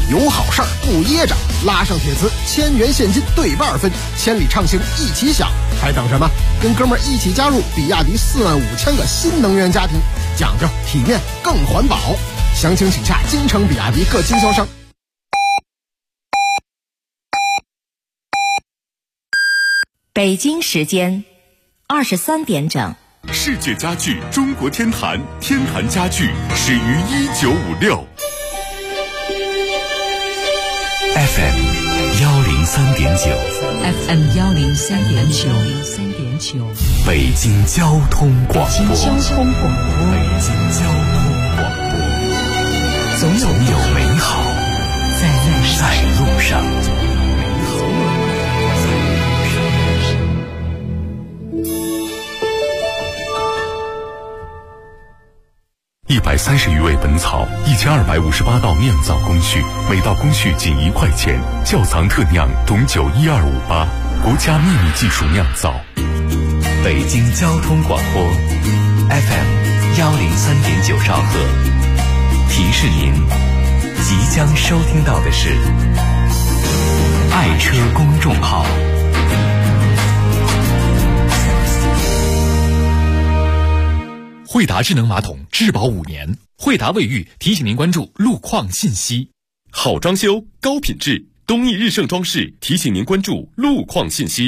有好事儿不噎着，拉上铁磁，1000元现金对半分，千里畅行一起享，还等什么？跟哥们儿一起加入比亚迪45000个新能源家庭，讲究体面更环保。详情请洽京城比亚迪各经销商。 北京时间23点整。 世界家具中国天坛，天坛家具始于1956。 FM 103.9 FM 103.9 北京交通广播。 北京交通广播，总有美好在路上。 130余味本草，1258道酿造工序，每道工序仅1块钱。窖藏特酿董酒12588，国家秘密技术酿造。 北京交通广播 FM 103.9兆赫，提示您即将收听到的是爱车公众号。 惠达智能马桶质保5年，惠达卫浴提醒您关注路况信息。 好装修高品质，东益日盛装饰提醒您关注路况信息。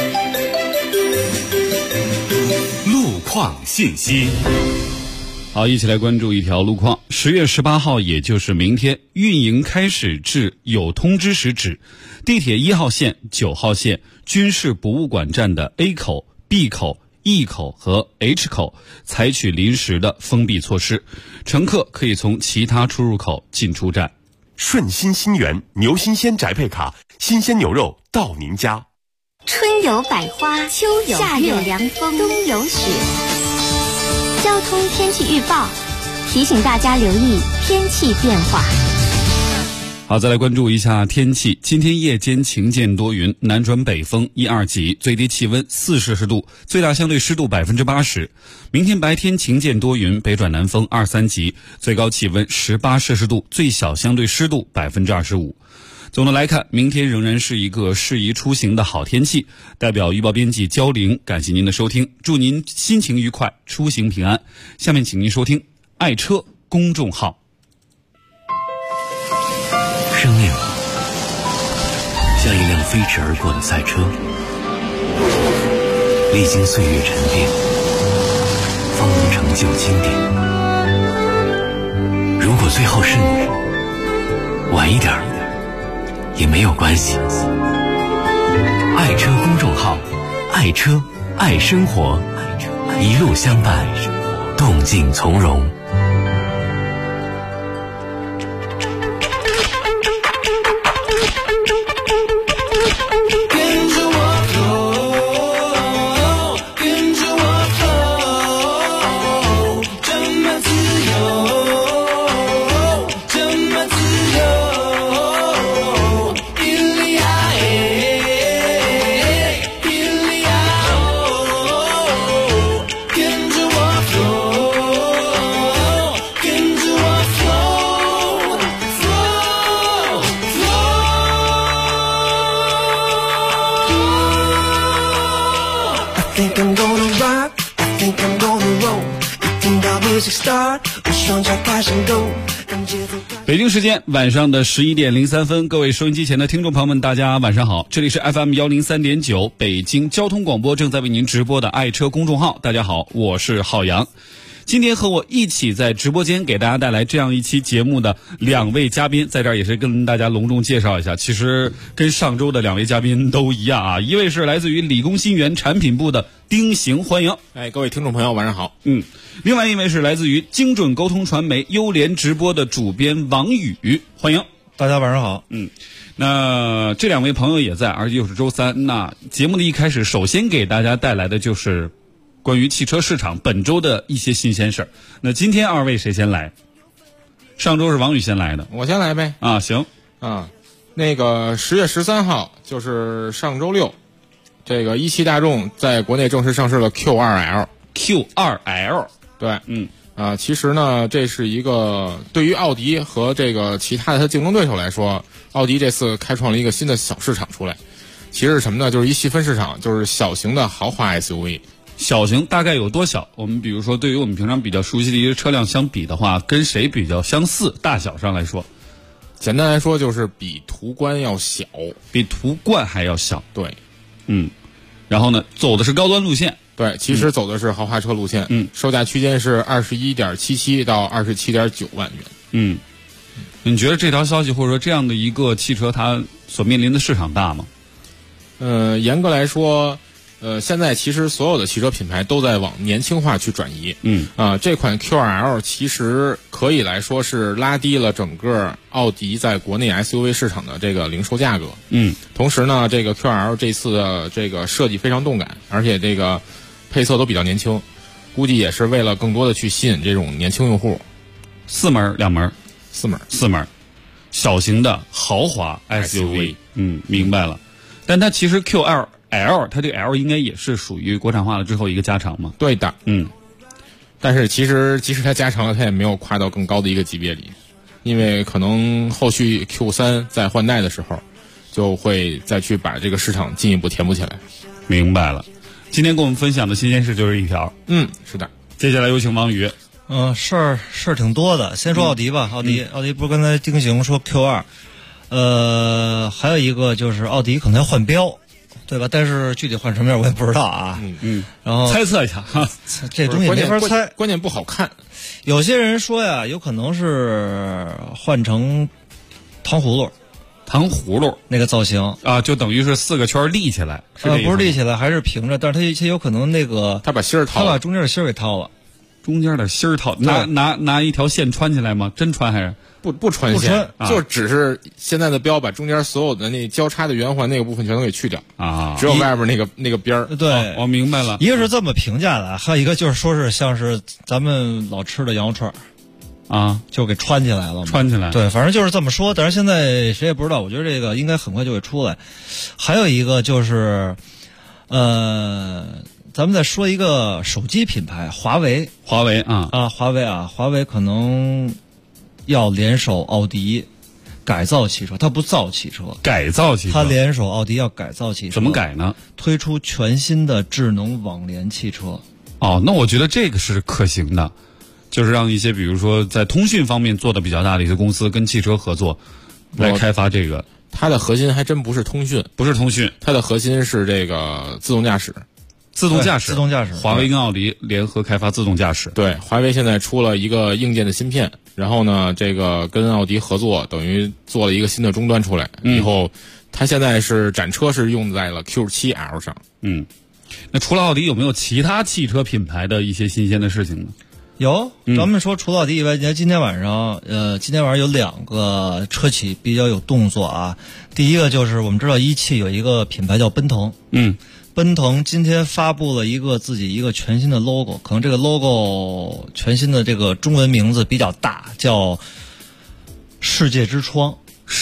路况信息。 好，一起来关注一条路况。10月18号，也就是明天，运营开始至有通知时止，地铁1号线、9号线军事博物馆站的 A 口、B 口、E 口和 H 口采取临时的封闭措施，乘客可以从其他出入口进出站。 顺心新源牛新鲜宅配卡，新鲜牛肉到您家。 春有百花，秋有夏有凉风，冬有雪。交通天气预报提醒大家留意天气变化。 好，再来关注一下天气。今天夜间晴间多云，南转北风1、2级，最低气温4摄氏度，最大相对湿度80%。明天白天晴间多云，北转南风2、3级，最高气温18摄氏度，最小相对湿度25%。总的来看，明天仍然是一个适宜出行的好天气。代表预报编辑焦玲，感谢您的收听，祝您心情愉快，出行平安。下面请您收听爱车公众号。 生命像一辆飞驰而过的赛车，历经岁月沉淀，方能成就经典。如果最后是你，晚一点也没有关系。爱车公众号，爱车爱生活，一路相伴，动静从容。 北京时间晚上的11点03分，各位收音机前的听众朋友们，大家晚上好，这里是 FM 103.9北京交通广播正在为您直播的爱车公众号。大家好，我是浩洋。今天和我一起在直播间给大家带来这样一期节目的2位嘉宾，在这儿也是跟大家隆重介绍一下，其实跟上周的2位嘉宾都一样啊。一位是来自于理工新源产品部的丁行，欢迎。 各位听众朋友晚上好。 另外一位是来自于精准沟通传媒优联直播的主编王宇，欢迎。 大家晚上好。 那这2位朋友也在，而且又是周三。那节目的一开始，首先给大家带来的就是关于汽车市场本周的一些新鲜事儿。那今天2位谁先来？上周是王宇先来的， 我先来呗。 行。 那个10月13号就是上周六，这个一汽大众在国内正式上市了 Q2L。 Q2L。 对。 其实呢，这是一个对于奥迪和这个其他的竞争对手来说，奥迪这次开创了一个新的小市场出来。其实是什么呢？就是一细分市场，就是小型的豪华 SUV。 小型大概有多小？我们比如说，对于我们平常比较熟悉的一些车辆相比的话，跟谁比较相似？大小上来说， 简单来说就是比途观要小， 比途观还要小。 对， 然后呢，走的是高端路线。 对，其实走的是豪华车路线。售价区间是21.77到27.9万元。 你觉得这条消息或者说这样的一个汽车，它所面临的市场大吗？ 严格来说，现在其实所有的汽车品牌都在往年轻化去转移。这款 Q2L 其实可以来说是拉低了整个奥迪在国内 SUV 市场的这个零售价格。同时呢，这个 Q2L 这次的这个设计非常动感，而且这个配色都比较年轻，估计也是为了更多的去吸引这种年轻用户。 4门2门 ？4门， 小型的豪华 SUV。明白了。但它其实 Q2L 它这个 L 应该也是属于国产化了之后一个加长嘛？ 对的。但是其实即使它加长了，它也没有跨到更高的一个级别里，因为可能后续 Q3 在换代的时候，就会再去把这个市场进一步填补起来。 明白了。今天跟我们分享的新鲜事就是一条。 是的。 接下来有请王宇。 事儿挺多的。先说奥迪吧。奥迪不是刚才丁行说 Q2，还有一个就是奥迪可能要换标，对吧？但是具体换什么样我也不知道啊。然后猜测一下哈， 这东西没法猜， 关键不好看。 有些人说呀，有可能是换成糖葫芦那个造型啊，就等于是4个圈立起来。 不是立起来，还是平着，但是它有可能那个他把芯儿掏了， 他把中间的芯儿给掏了。 中间的芯儿套，拿一条线穿起来吗？真穿还是不穿线？就只是现在的标把中间所有的那交叉的圆环那个部分全都给去掉啊，只有外边那个边儿。 对， 我明白了。 一个是这么评价的，还有一个就是说是像是咱们老吃的羊肉串啊，就给穿起来了。 穿起来。 对，反正就是这么说，但是现在谁也不知道。我觉得这个应该很快就会出来。还有一个就是，咱们再说一个手机品牌，华为华为可能要联手奥迪改造汽车，它不造汽车，它联手奥迪要改造汽车。 怎么改呢？ 推出全新的智能网联汽车。 那我觉得这个是可行的，就是让一些比如说在通讯方面做的比较大的一些公司跟汽车合作来开发这个。 它的核心还真不是通讯，它的核心是这个自动驾驶。 自动驾驶，华为跟奥迪联合开发自动驾驶。 对，华为现在出了一个硬件的芯片，然后呢，这个跟奥迪合作，等于做了一个新的终端出来。以后，它现在是展车是用在了 Q7L 上。 那除了奥迪，有没有其他汽车品牌的一些新鲜的事情呢？ 有，咱们说除了奥迪以外，你看今天晚上有2个车企比较有动作啊。第一个就是我们知道一汽有一个品牌叫奔腾。奔腾今天发布了自己一个全新的 logo， 可能这个 logo 全新的这个中文名字比较大，叫世界之窗。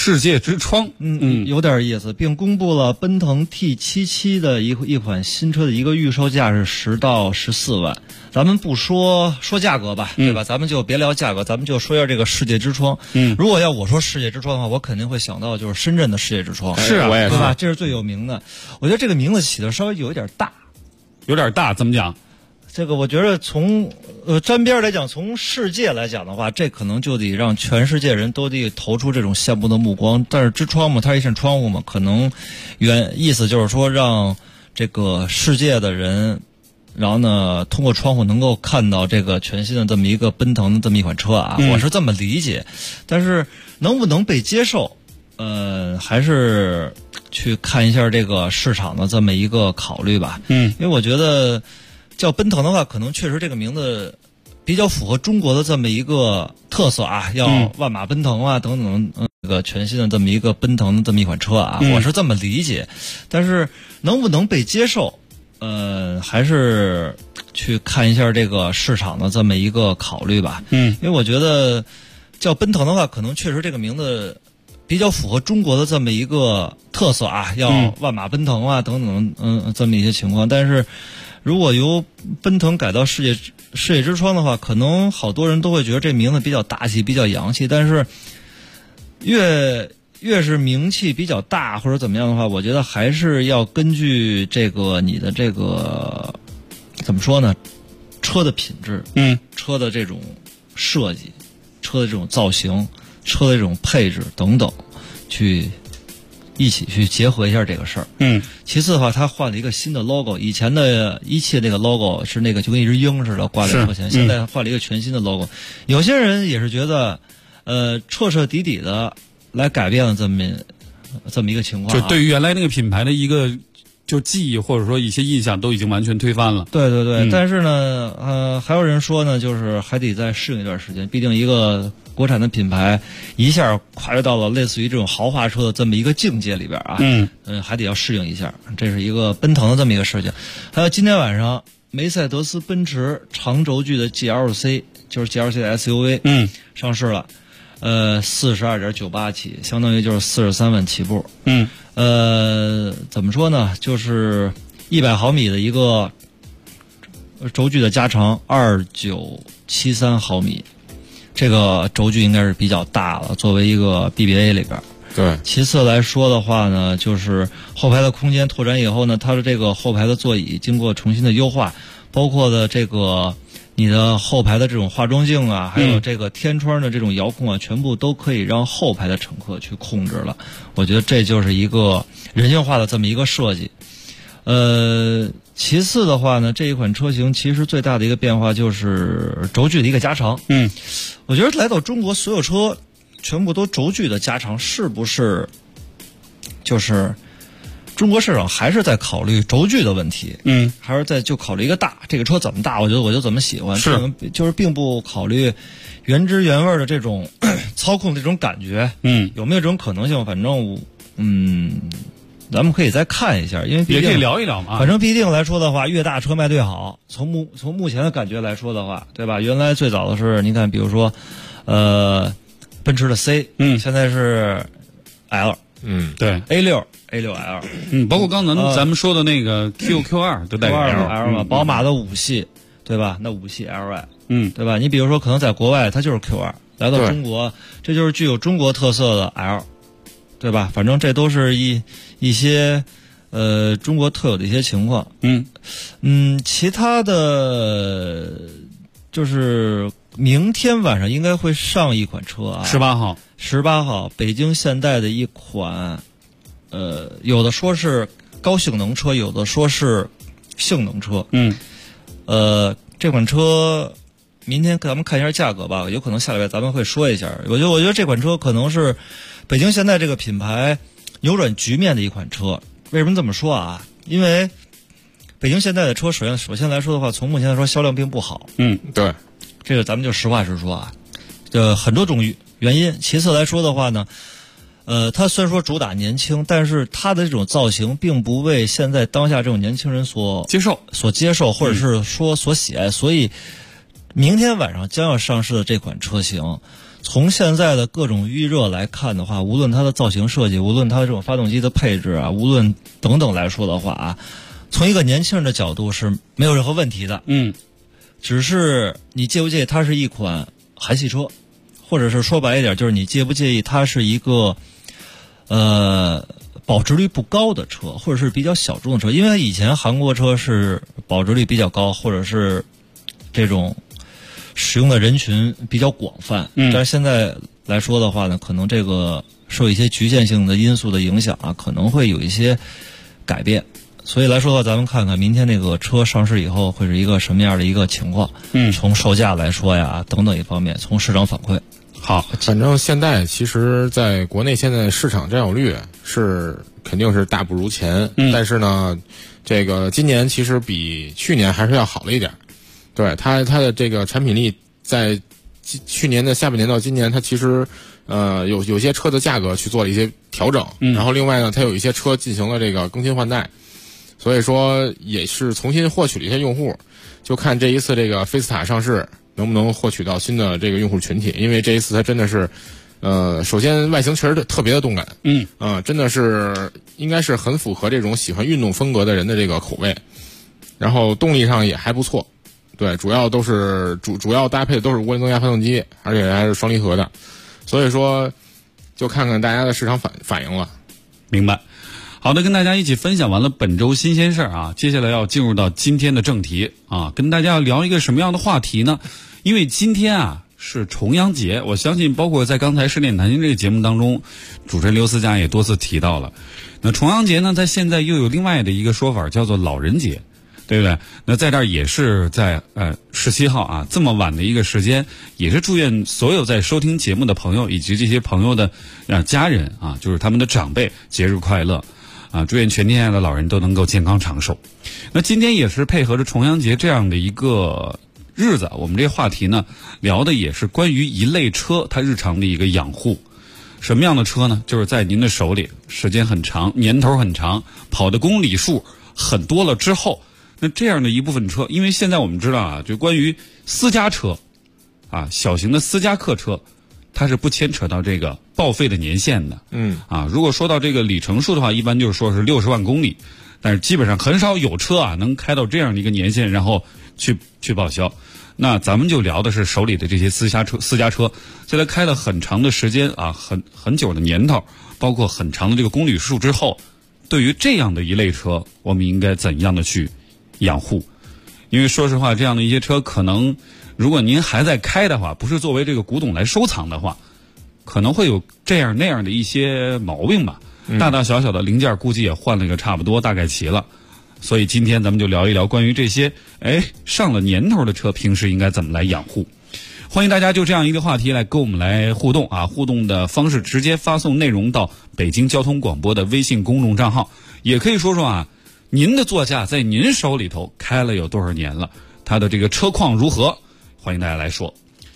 有点意思，并公布了奔腾 T77 的一款新车的一个预售价是10到14万。咱们不说价格吧，对吧？咱们就别聊价格，咱们就说一下这个世界之窗。如果要我说世界之窗的话，我肯定会想到就是深圳的世界之窗。 是啊， 对吧？这是最有名的。我觉得这个名字起的稍微有一点大。 怎么讲？ 这个我觉得从沾边来讲，从世界来讲的话，这可能就得让全世界人都得投出这种羡慕的目光。但是之窗嘛，它是一扇窗户嘛，可能意思就是说让这个世界的人，然后呢通过窗户能够看到这个全新的这么一个奔腾的这么一款车啊，我是这么理解。但是能不能被接受，还是去看一下这个市场的这么一个考虑吧。因为我觉得叫奔腾的话，可能确实这个名字比较符合中国的这么一个特色啊，要万马奔腾啊等等，这个全新的这么一个奔腾的这么一款车啊，我是这么理解。但是能不能被接受，还是去看一下这个市场的这么一个考虑吧。因为我觉得叫奔腾的话，可能确实这个名字比较符合中国的这么一个特色啊，要万马奔腾啊等等，这么一些情况。但是如果由奔腾改到世界之窗的话，可能好多人都会觉得这名字比较大气，比较洋气。但是越是名气比较大或者怎么样的话，我觉得还是要根据这个你的这个怎么说呢，车的品质，车的这种设计，车的这种造型，车的这种配置等等，去一起去结合一下这个事儿。其次的话，他换了一个新的 logo， 以前的1汽那个 logo 是那个就跟一只鹰似的挂在车前，现在换了一个全新的 logo。有些人也是觉得，彻彻底底的来改变了这么一个情况， 就对于原来那个品牌的一个就记忆或者说一些印象都已经完全推翻了。 对对对，但是呢，还有人说呢，就是还得再适应一段时间，毕竟一个国产的品牌一下跨越到了类似于这种豪华车的这么一个境界里边啊，还得要适应一下，这是一个奔腾的这么一个事情。还有今天晚上梅赛德斯奔驰长轴距的 GLC， 就是 GLC 的 SUV，上市了。42.98起，相当于就是43万起步。怎么说呢？就是100毫米的一个轴距的加长，2973毫米，这个轴距应该是比较大了，作为一个 BBA 里边。 对。 其次来说的话呢，就是后排的空间拓展以后呢，它的这个后排的座椅经过重新的优化，包括的这个。你的后排的这种化妆镜啊，还有这个天窗的这种遥控啊，全部都可以让后排的乘客去控制了。我觉得这就是一个人性化的这么一个设计。其次的话呢，这一款车型其实最大的一个变化就是轴距的一个加长。我觉得来到中国，所有车全部都轴距的加长，是不是就是中国市场还是在考虑轴距的问题，还是在就考虑一个大，这个车怎么大，我觉得我就怎么喜欢，就是并不考虑原汁原味的这种操控的这种感觉，有没有这种可能性？反正咱们可以再看一下，因为毕竟也可以聊一聊嘛。 反正必定来说的话，越大车卖越好。从目前的感觉来说的话，对吧？原来最早的是，你看，比如说，奔驰的 C，现在是 L， 对 A6L， 包括刚才咱们说的那个 QQ2 都带 L 嘛，宝马的5系，对吧？那5系 LY，对吧？你比如说，可能在国外它就是 Q2，来到中国，这就是具有中国特色的 L， 对吧？反正这都是一些中国特有的一些情况。其他的就是明天晚上应该会上一款车啊，18号，北京现代的一款。有的说是高性能车，有的说是性能车。这款车明天咱们看一下价格吧，有可能下礼拜咱们会说一下。我觉得这款车可能是北京现代这个品牌扭转局面的一款车。为什么这么说啊？因为北京现代的车首先来说的话，从目前来说销量并不好。 对， 这个咱们就实话实说啊，很多种原因。其次来说的话呢。它虽然说主打年轻，但是它的这种造型并不为现在当下这种年轻人所接受，或者是说所喜爱。所以，明天晚上将要上市的这款车型，从现在的各种预热来看的话，无论它的造型设计，无论它的这种发动机的配置啊，无论等等来说的话啊，从一个年轻人的角度是没有任何问题的。只是你介不介意它是一款韩系车，或者是说白一点，就是你介不介意它是一个。保值率不高的车，或者是比较小众的车，因为以前韩国车是保值率比较高，或者是这种使用的人群比较广泛。但是现在来说的话呢，可能这个受一些局限性的因素的影响啊，可能会有一些改变。所以来说的话，咱们看看明天那个车上市以后会是一个什么样的一个情况。从售价来说呀，等等一方面，从市场反馈。 好，反正现在其实在国内现在市场占有率是肯定是大不如前，但是呢，这个今年其实比去年还是要好了一点。对，它的这个产品力在去年的下半年到今年，它其实有些车的价格去做了一些调整，然后另外呢，它有一些车进行了这个更新换代，所以说也是重新获取了一些用户，就看这一次这个菲斯塔上市。能不能获取到新的这个用户群体？因为这一次它真的是， 首先外形确实特别的动感，真的是应该是很符合这种喜欢运动风格的人的这个口味。然后动力上也还不错，对，主要搭配的都是涡轮增压发动机，而且还是双离合的，所以说就看看大家的市场反应了。 明白。好的，跟大家一起分享完了本周新鲜事儿啊，接下来要进入到今天的正题啊，跟大家要聊一个什么样的话题呢？因为今天啊是重阳节，我相信包括在刚才10点谈心这个节目当中，主持人刘思佳也多次提到了。那重阳节呢，在现在又有另外的一个说法，叫做老人节。对不对？那在这儿也是在17号啊，这么晚的一个时间，也是祝愿所有在收听节目的朋友以及这些朋友的家人啊，就是他们的长辈节日快乐啊！祝愿全天下的老人都能够健康长寿。那今天也是配合着重阳节这样的一个日子，我们这个话题呢聊的也是关于一类车它日常的一个养护。什么样的车呢？就是在您的手里时间很长，年头很长，跑的公里数很多了之后。那这样的一部分车，因为现在我们知道啊，就关于私家车啊，小型的私家客车，它是不牵扯到这个报废的年限的。如果说到这个里程数的话，一般就是说是60万公里，但是基本上很少有车啊能开到这样的一个年限，然后去报销。那咱们就聊的是手里的这些私家车，在它开了很长的时间啊，很久的年头，包括很长的这个公里数之后，对于这样的一类车，我们应该怎样的去养护？因为说实话，这样的一些车可能如果您还在开的话，不是作为这个古董来收藏的话，可能会有这样那样的一些毛病吧，大大小小的零件估计也换了个差不多，大概齐了。所以今天咱们就聊一聊关于这些上了年头的车平时应该怎么来养护。欢迎大家就这样一个话题来跟我们来互动啊！互动的方式直接发送内容到北京交通广播的微信公众账号，也可以说说啊，您的座驾在您手里头开了有多少年了？它的这个车况如何？欢迎大家来说。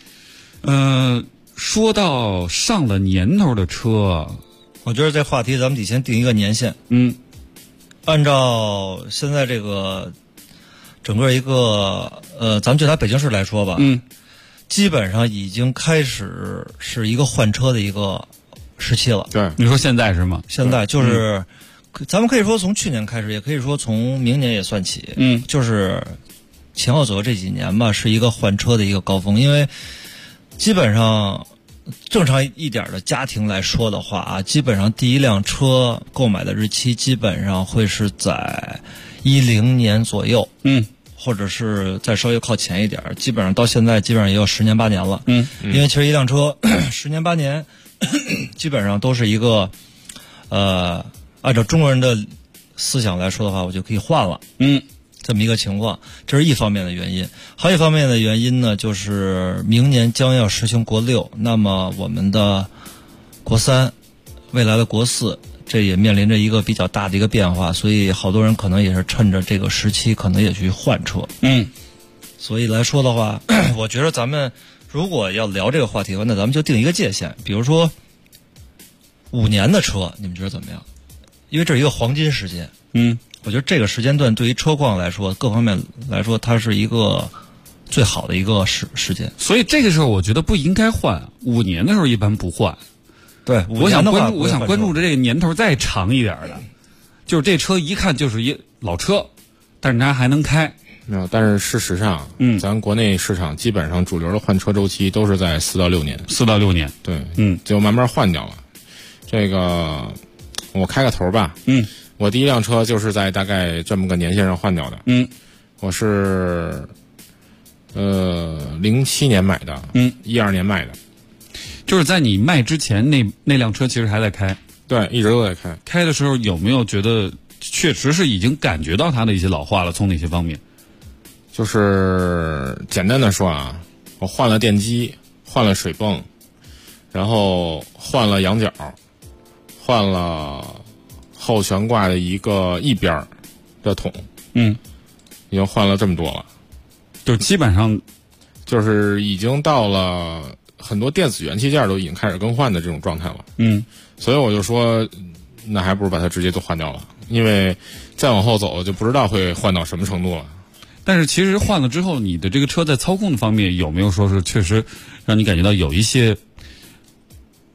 说到上了年头的车， 我觉得这话题咱们得先定一个年限。按照现在这个整个一个咱们就拿北京市来说吧，基本上已经开始是一个换车的一个时期了。 对， 你说现在是吗？ 现在就是。咱们可以说从去年开始，也可以说从明年也算起。就是前后左右这几年吧，是一个换车的一个高峰。因为基本上正常一点的家庭来说的话啊，基本上第一辆车购买的日期基本上会是在10年左右，或者是再稍微靠前一点，基本上到现在基本上也有10年8年了。因为其实一辆车10年8年，基本上都是一个按照中国人的思想来说的话，我就可以换了。这么一个情况，这是一方面的原因。还有一方面的原因呢，就是明年将要实行国6，那么我们的国3，未来的国4，这也面临着一个比较大的一个变化，所以好多人可能也是趁着这个时期，可能也去换车。所以来说的话，我觉得咱们如果要聊这个话题的话，那咱们就定一个界限，比如说5年的车，你们觉得怎么样？因为这是一个黄金时间，我觉得这个时间段对于车况来说，各方面来说，它是一个最好的一个时间。 所以这个时候我觉得不应该换，5年的时候一般不换。 对， 我想关注的这个年头再长一点的，就是这车一看就是一老车，但是它还能开。 没有，但是事实上，咱国内市场基本上主流的换车周期都是在4到6年。 4到6年， 对，就慢慢换掉了。这个。我开个头吧，我第一辆车就是在大概这么个年限上换掉的，我是07年买的，12年卖的， 就是在你卖之前那辆车其实还在开， 对，一直都在开。 开的时候有没有觉得确实是已经感觉到它的一些老化了？从哪些方面？ 就是简单的说啊，我换了电机，换了水泵，然后换了羊角。换了后悬挂的一边的桶，已经换了这么多了， 就基本上就是已经到了很多电子元器件都已经开始更换的这种状态了。所以我就说，那还不如把它直接都换掉了，因为再往后走就不知道会换到什么程度了。 但是其实换了之后，你的这个车在操控的方面有没有说是确实让你感觉到有一些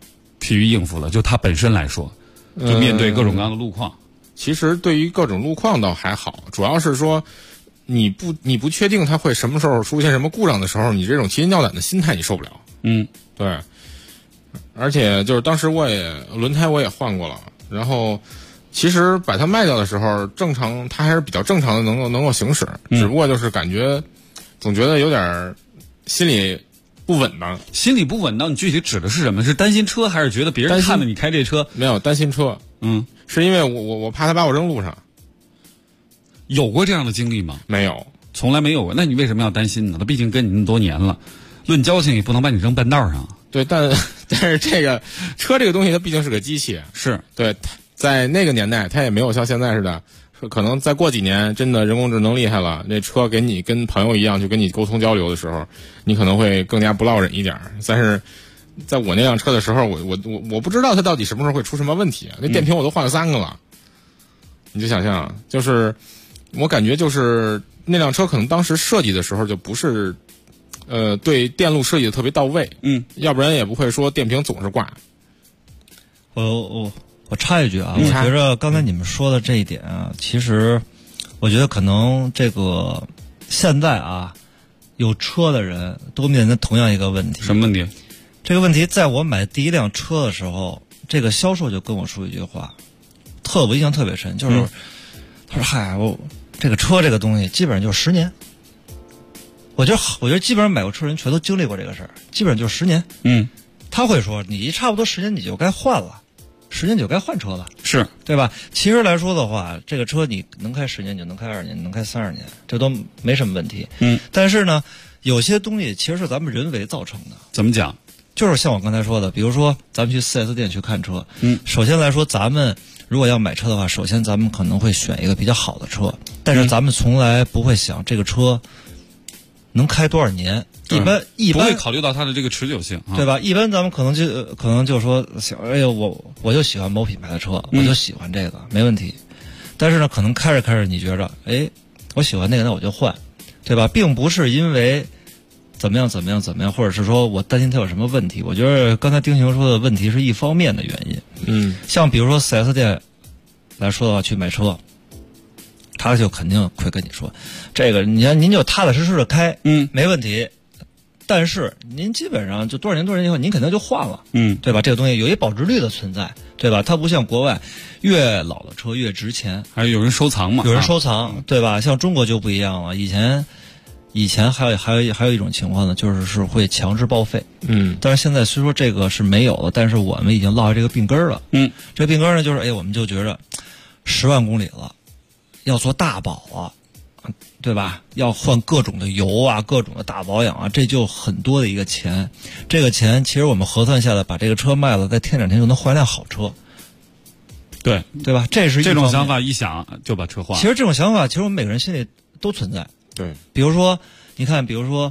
疲于应付了。就它本身来说，就面对各种各样的路况。 其实对于各种路况倒还好，主要是说你不确定它会什么时候出现什么故障的时候，你这种提心吊胆的心态你受不了。对。而且就是当时轮胎我也换过了，然后其实把它卖掉的时候，正常它还是比较正常的能够行驶，只不过就是感觉总觉得有点心里不稳当。 心里不稳当，你具体指的是什么？是担心车，还是觉得别人看着你开这车？ 没有担心车，是因为我怕他把我扔路上。 有过这样的经历吗？ 没有， 从来没有过。那你为什么要担心呢？他毕竟跟你那么多年了，论交情也不能把你扔半道上。 对，但是这个车这个东西它毕竟是个机器， 是对，在那个年代它也没有像现在似的，可能再过几年真的人工智能厉害了，那车给你跟朋友一样去跟你沟通交流的时候，你可能会更加不落忍一点。但是在我那辆车的时候，我不知道它到底什么时候会出什么问题，那电瓶我都换了3个了。你就想象，就是我感觉就是那辆车可能当时设计的时候就不是对电路设计的特别到位，要不然也不会说电瓶总是挂。 我插一句啊，我觉着刚才你们说的这一点啊，其实我觉得可能这个现在啊，有车的人都面临同样一个问题。 什么问题？ 这个问题在我买第一辆车的时候，这个销售就跟我说一句话，我印象特别深，就是他说：“嗨，这个车这个东西基本上就10年。”我觉得基本上买过车人全都经历过这个事儿，基本上就10年。他会说你差不多10年你就该换了，10年就该换车了， 是对吧？其实来说的话，这个车你能开10年，你就能开20年，能开30年，这都没什么问题。但是呢，有些东西其实是咱们人为造成的。 怎么讲？ 就是像我刚才说的，比如说咱们去 4S 店去看车，首先来说，咱们如果要买车的话，首先咱们可能会选一个比较好的车，但是咱们从来不会想这个车能开多少年，一般不会考虑到它的这个持久性， 对吧？一般咱们可能就说想，哎呦，我就喜欢某品牌的车，我就喜欢这个，没问题。但是呢，可能开着开着，你觉着，哎，我喜欢那个，那我就换，对吧？并不是因为怎么样，或者是说我担心它有什么问题。我觉得刚才丁雄说的问题是一方面的原因。像比如说 4S 店来说的话，去买车，他就肯定会跟你说，这个您就踏踏实实的开，没问题。但是您基本上就多少年以后，您肯定就换了，对吧？这个东西有一保值率的存在，对吧？它不像国外，越老的车越值钱， 还有人收藏嘛， 有人收藏，对吧？像中国就不一样了，以前还有一种情况呢，就是会强制报废，但是现在虽说这个是没有了，但是我们已经落下这个病根了，这个病根呢，就是我们就觉着10万公里了，要做大保了。对吧？要换各种的油啊，各种的大保养啊，这就很多的一个钱。这个钱其实我们核算下来，把这个车卖了，再添2天就能换辆好车。 对吧？这种想法一想就把车换了。 其实这种想法，其实我们每个人心里都存在。 对， 比如说，你看，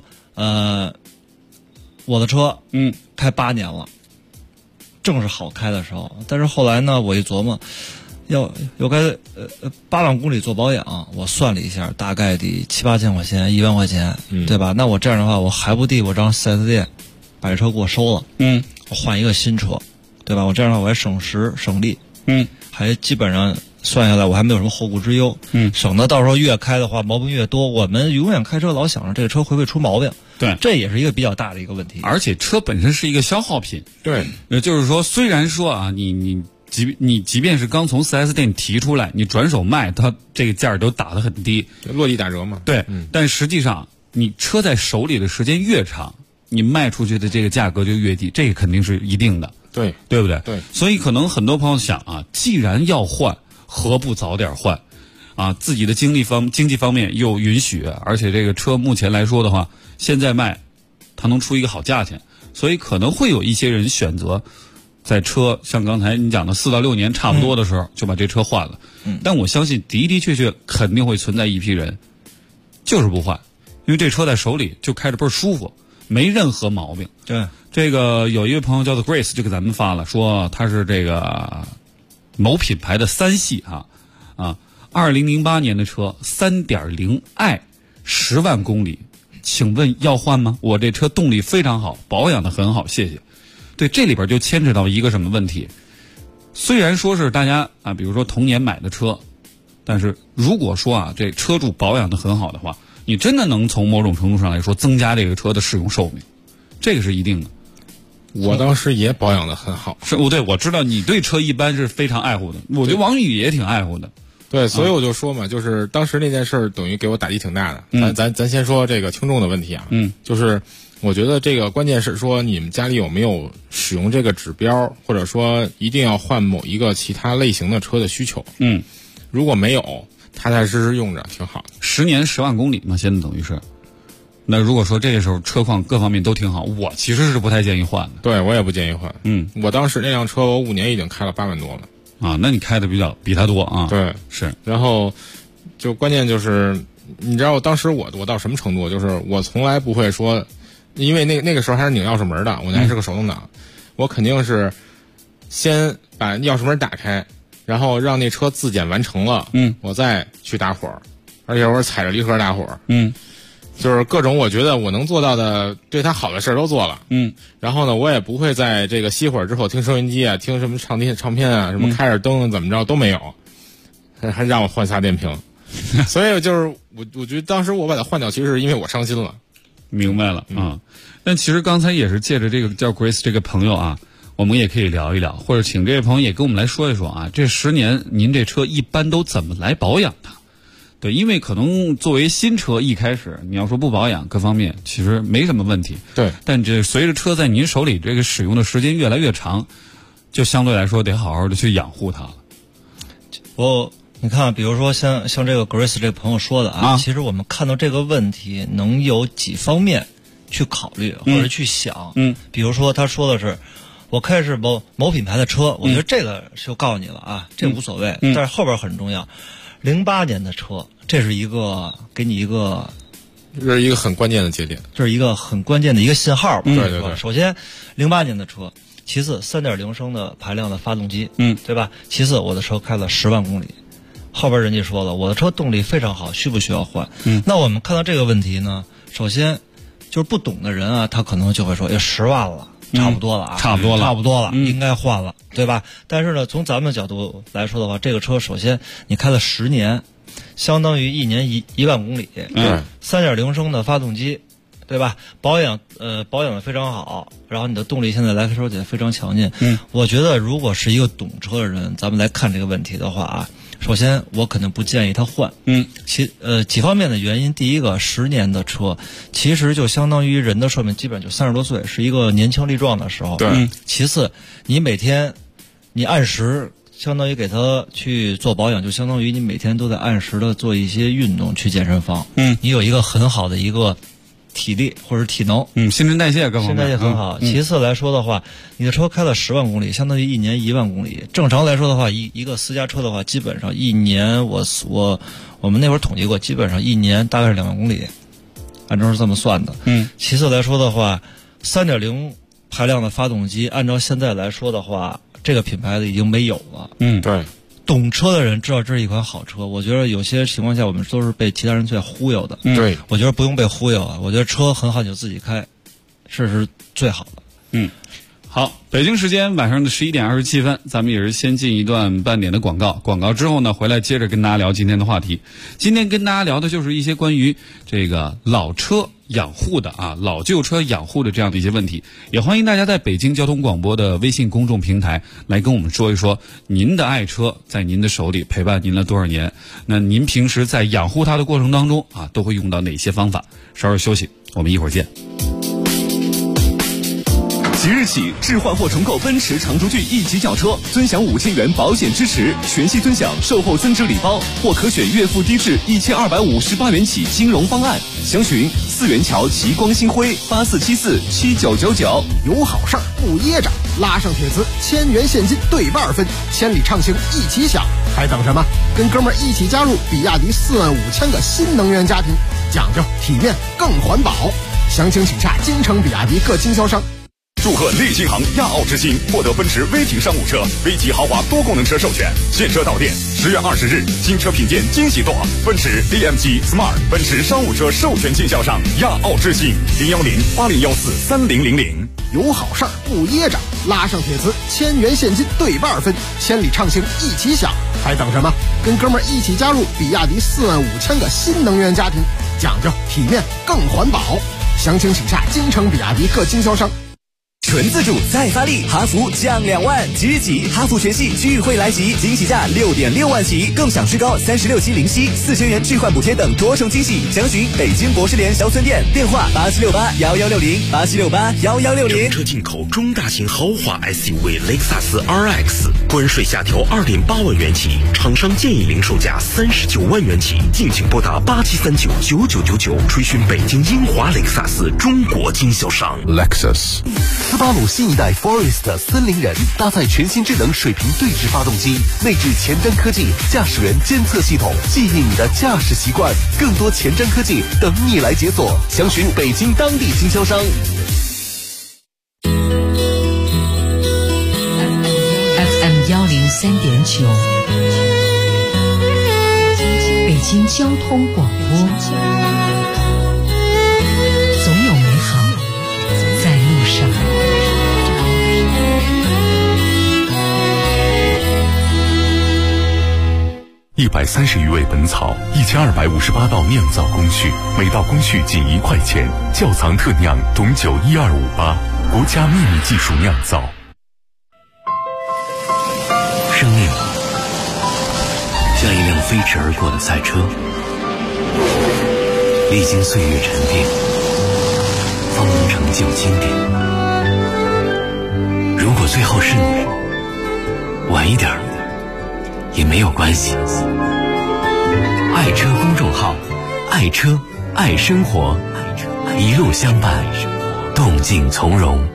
我的车，开8年了，正是好开的时候。但是后来呢，我一琢磨。要该8万公里做保养，我算了一下，大概得7、8千块钱，1万块钱，对吧？那我这样的话，我还不地我让 4S 店把这车给我收了，我换一个新车，对吧？我这样的话我还省时省力，还基本上算下来我还没有什么后顾之忧，省得到时候越开的话毛病越多。我们永远开车老想着这个车会不会出毛病， 对， 这也是一个比较大的一个问题。 而且车本身是一个消耗品， 对， 就是说虽然说啊，你即便是刚从 4S 店提出来，你转手卖，它这个价都打得很低， 落地打折嘛。 对，但实际上你车在手里的时间越长，你卖出去的这个价格就越低，这个肯定是一定的， 对不对？ 对， 所以可能很多朋友想啊，既然要换，何不早点换？啊，自己的经济方面又允许，而且这个车目前来说的话，现在卖，它能出一个好价钱，所以可能会有一些人选择。在车像刚才你讲的4到6年差不多的时候，就把这车换了。但我相信的确肯定会存在一批人，就是不换，因为这车在手里就开着倍儿舒服，没任何毛病。 对， 这个有一位朋友叫做 Grace 就给咱们发了，说他是这个某品牌的3系2008年的车3.0i 10万公里，请问要换吗？我这车动力非常好，保养的很好，谢谢。 对，这里边就牵扯到一个什么问题？虽然说是大家啊，比如说同年买的车，但是如果说啊，这车主保养的很好的话，你真的能从某种程度上来说增加这个车的使用寿命，这个是一定的。 我当时也保养的很好， 对，我知道你对车一般是非常爱护的，我觉得王宇也挺爱护的。 对，所以我就说嘛，就是当时那件事儿等于给我打击挺大的。咱先说这个听众的问题啊，就是我觉得这个关键是说你们家里有没有使用这个指标，或者说一定要换某一个其他类型的车的需求。如果没有，踏踏实实用着挺好的。 10年10万公里嘛，现在等于是。那如果说这个时候车况各方面都挺好，我其实是不太建议换的。 对，我也不建议换。我当时那辆车我5年已经开了8万多了。 啊，那你开的比他多啊？ 对， 是。 然后就关键就是，你知道当时我到什么程度？就是我从来不会说，因为那个时候还是拧钥匙门的，我那还是个手动挡，我肯定是先把钥匙门打开，然后让那车自检完成了，我再去打火，而且我是踩着离合打火，就是各种我觉得我能做到的对他好的事儿都做了，然后呢，我也不会在这个熄火之后听收音机啊，听什么唱片啊，什么开着灯怎么着都没有，还让我换仨电瓶，所以就是我觉得当时我把它换掉，其实是因为我伤心了。 明白了啊，但其实刚才也是借着这个叫 Grace 这个朋友啊，我们也可以聊一聊，或者请这位朋友也跟我们来说一说啊，这10年您这车一般都怎么来保养它？对，因为可能作为新车一开始你要说不保养各方面其实没什么问题， 对， 但这随着车在您手里这个使用的时间越来越长，就相对来说得好好的去养护它了。 你看，比如说像这个 Grace 这个朋友说的啊，其实我们看到这个问题能有几方面去考虑或者去想，比如说他说的是我开的是某品牌的车，我觉得这个就告诉你了啊，这无所谓，但是后边很重要，08年的车，这是一个给你一个。 这是一个很关键的节点， 这是一个很关键的一个信号吧。 对对对， 首先08年的车，其次3.0升的排量的发动机，对吧？其次我的车开了10万公里，后边人家说了我的车动力非常好，需不需要换？那我们看到这个问题呢，首先就是不懂的人啊，他可能就会说10万了，差不多了啊， 差不多了， 应该换了，对吧？但是呢，从咱们的角度来说的话，这个车首先你开了10年。相当于1年1万公里，3.0升的发动机，对吧？保养的非常好，然后你的动力现在来说也非常强劲。我觉得如果是一个懂车的人，咱们来看这个问题的话啊，首先我肯定不建议他换。几方面的原因，第一个，10年的车其实就相当于人的寿命基本就30多岁，是一个年轻力壮的时候。 对。 其次，你每天你按时。相当于给他去做保养，就相当于你每天都在按时的做一些运动，去健身房。你有一个很好的一个体力或者体能， 新陈代谢各方面， 新陈代谢很好。其次来说的话，你的车开了10万公里，相当于1年1万公里。正常来说的话，一个私家车的话，基本上一年我们那会儿统计过，基本上一年大概是2万公里，按照是这么算的。其次来说的话，3.0排量的发动机，按照现在来说的话。这个品牌的已经没有了。 对， 懂车的人知道这是一款好车。我觉得有些情况下我们都是被其他人在忽悠的。 对， 我觉得不用被忽悠啊。我觉得车很好，你就自己开，这是最好的。 好，北京时间晚上的11点27分，咱们也是先进一段半点的广告。广告之后呢，回来接着跟大家聊今天的话题。今天跟大家聊的就是一些关于这个老车养护的啊，老旧车养护的这样的一些问题。也欢迎大家在北京交通广播的微信公众平台来跟我们说一说，您的爱车在您的手里陪伴您了多少年？那您平时在养护它的过程当中啊，都会用到哪些方法？稍事休息，我们一会儿见。 即日起，置换或重购奔驰长轴距1级轿车，尊享5000元保险支持，全系尊享售后增值礼包，或可选月付低至1258元起金融方案。详询4元桥齐光星辉84747999。 有好事儿不噎着，拉上铁磁，1000元现金对半分，千里畅行一起享，还等什么？跟哥们儿一起加入比亚迪45000个新能源家庭，讲究体面更环保。详情请洽京城比亚迪各经销商。 祝贺利金行亚奥之星获得奔驰威霆商务车、V 级豪华多功能车授权，现车到店。10月20日，新车品鉴惊喜多，奔驰 AMG Smart 奔驰商务车授权经销商亚奥之星，01080143000。 有好事儿不噎着，拉上铁磁，1000元现金对半分，千里畅行一起享，还等什么？跟哥们儿一起加入比亚迪45000个新能源家庭，讲究体面更环保。详情请下京城比亚迪各经销商。 纯自主再发力，哈弗降2万，即日起哈弗全系聚会来袭，惊喜价6.6万起，更享税高36期零息，4000元置换补贴等多重惊喜。详询北京博士联销村店，电话87681160，87681160。 整车进口中大型豪华 SUV 雷克萨斯 RX， 关税下调2.8万元起，厂商建议零售价39万元起，敬请拨打87399999，垂询北京英华雷克萨斯中国经销商。 Lexus。 斯巴鲁新一代 Forest 森林人搭载全新智能水平对置发动机，内置前瞻科技驾驶员监测系统，记忆你的驾驶习惯，更多前瞻科技等你来解锁。详询北京当地经销商。 FM 103.9，北京交通广播，总有美好在路上。 130余味本草，1258道酿造工序，每道工序仅1块钱。窖藏特酿董酒12588，国家秘密技术酿造。 生命像一辆飞驰而过的赛车，历经岁月沉淀，方能成就经典。如果最后是你，晚一点也没有关系。爱车公众号，爱车爱生活，一路相伴，动静从容。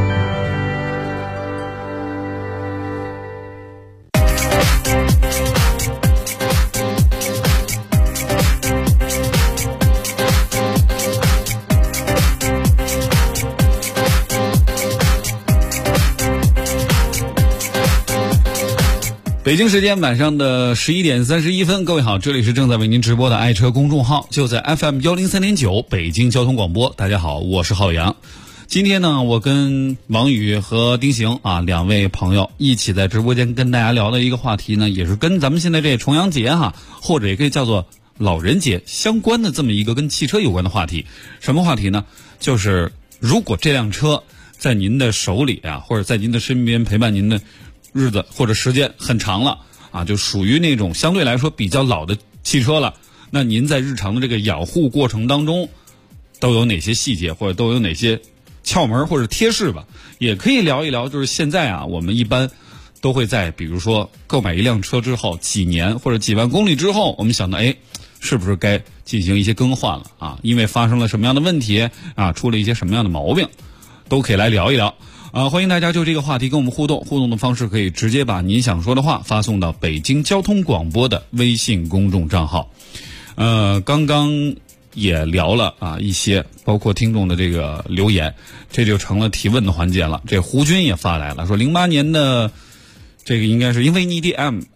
北京时间晚上的11点31分，各位好，这里是正在为您直播的爱车公众号，就在 FM 103.9北京交通广播。大家好，我是浩洋。今天呢，我跟王宇和丁行两位朋友一起在直播间跟大家聊的一个话题呢，也是跟咱们现在这重阳节或者也可以叫做老人节相关的这么一个跟汽车有关的话题。什么话题呢？就是如果这辆车在您的手里或者在您的身边陪伴您的日子或者时间很长了就属于那种相对来说比较老的汽车了，那您在日常的这个养护过程当中都有哪些细节或者都有哪些窍门或者贴士吧？也可以聊一聊，就是现在我们一般都会在比如说购买一辆车之后几年或者几万公里之后，我们想到是不是该进行一些更换了因为发生了什么样的问题出了一些什么样的毛病，都可以来聊一聊。欢迎大家就这个话题跟我们互动，互动的方式可以直接把您想说的话发送到北京交通广播的微信公众账号。刚刚也聊了一些包括听众的这个留言，这就成了提问的环节了。这胡军也发来了，说08年的这个应该是英菲尼迪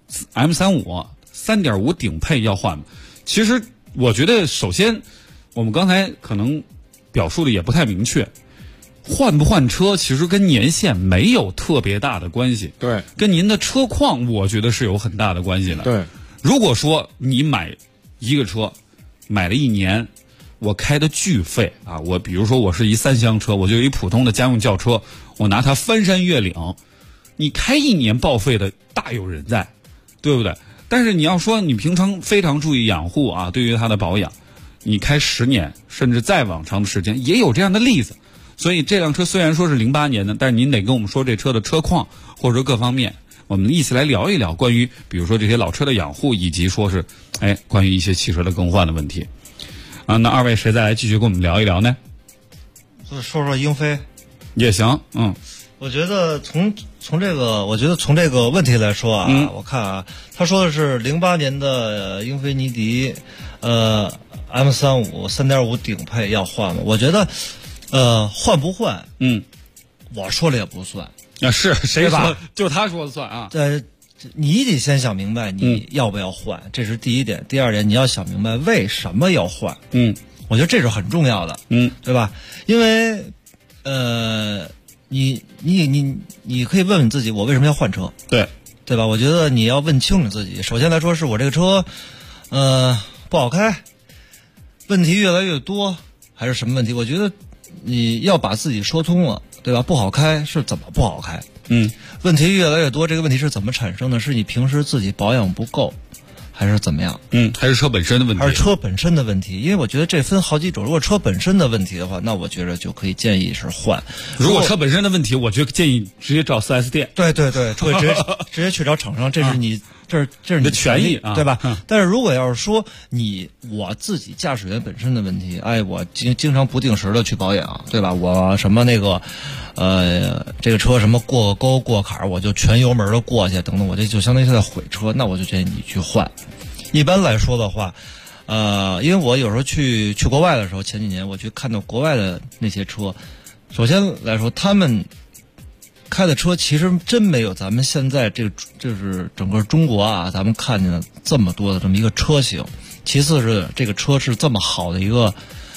M35 3.5 顶配要换。其实我觉得首先我们刚才可能表述的也不太明确，换不换车其实跟年限没有特别大的关系， 对， 跟您的车况我觉得是有很大的关系的。 对， 如果说你买一个车买了1年，我开的巨费我比如说我是一3厢车，我就一普通的家用轿车，我拿它翻山越岭，你开1年报废的大有人在，对不对？但是你要说你平常非常注意养护对于它的保养，你开10年甚至再往长的时间也有这样的例子。所以这辆车虽然说是08年的，但是您得跟我们说这车的车况或者说各方面，我们一起来聊一聊关于比如说这些老车的养护，以及说是关于一些汽车的更换的问题那二位谁再来继续跟我们聊一聊呢？ 说说英菲也行。 我觉得从这个问题来说我看他说的是08年的英菲尼迪M35 3.5 顶配要换吗？我觉得换不换我说了也不算是谁说？就他说了算你得先想明白你要不要换，这是第一点。第二点，你要想明白为什么要换我觉得这是很重要的对吧？因为你可以问问自己，我为什么要换车？对吧？我觉得你要问清楚自己。首先来说，是我这个车，不好开，问题越来越多，还是什么问题？我觉得你要把自己说通了，对吧？不好开是怎么不好开？问题越来越多，这个问题是怎么产生的？是你平时自己保养不够，还是怎么样？ 还是车本身的问题？ 还是车本身的问题？因为我觉得这分好几种。如果车本身的问题的话，那我觉得就可以建议是换。 如果车本身的问题，我就建议直接找 4S 店。 对，直接去找厂商，这是你这是你的权益啊， 对吧？但是如果要是说我自己驾驶员本身的问题，我经常不定时的去保养，对吧？我什么那个这个车什么过个沟过坎我就全油门的过去等等，我这就相当于是在毁车，那我就建议你去换。一般来说的话，因为我有时候去国外的时候，前几年我去看到国外的那些车，首先来说他们开的车其实真没有咱们现在就是整个中国啊，咱们看见了这么多的这么一个车型。其次是这个车是这么好的一个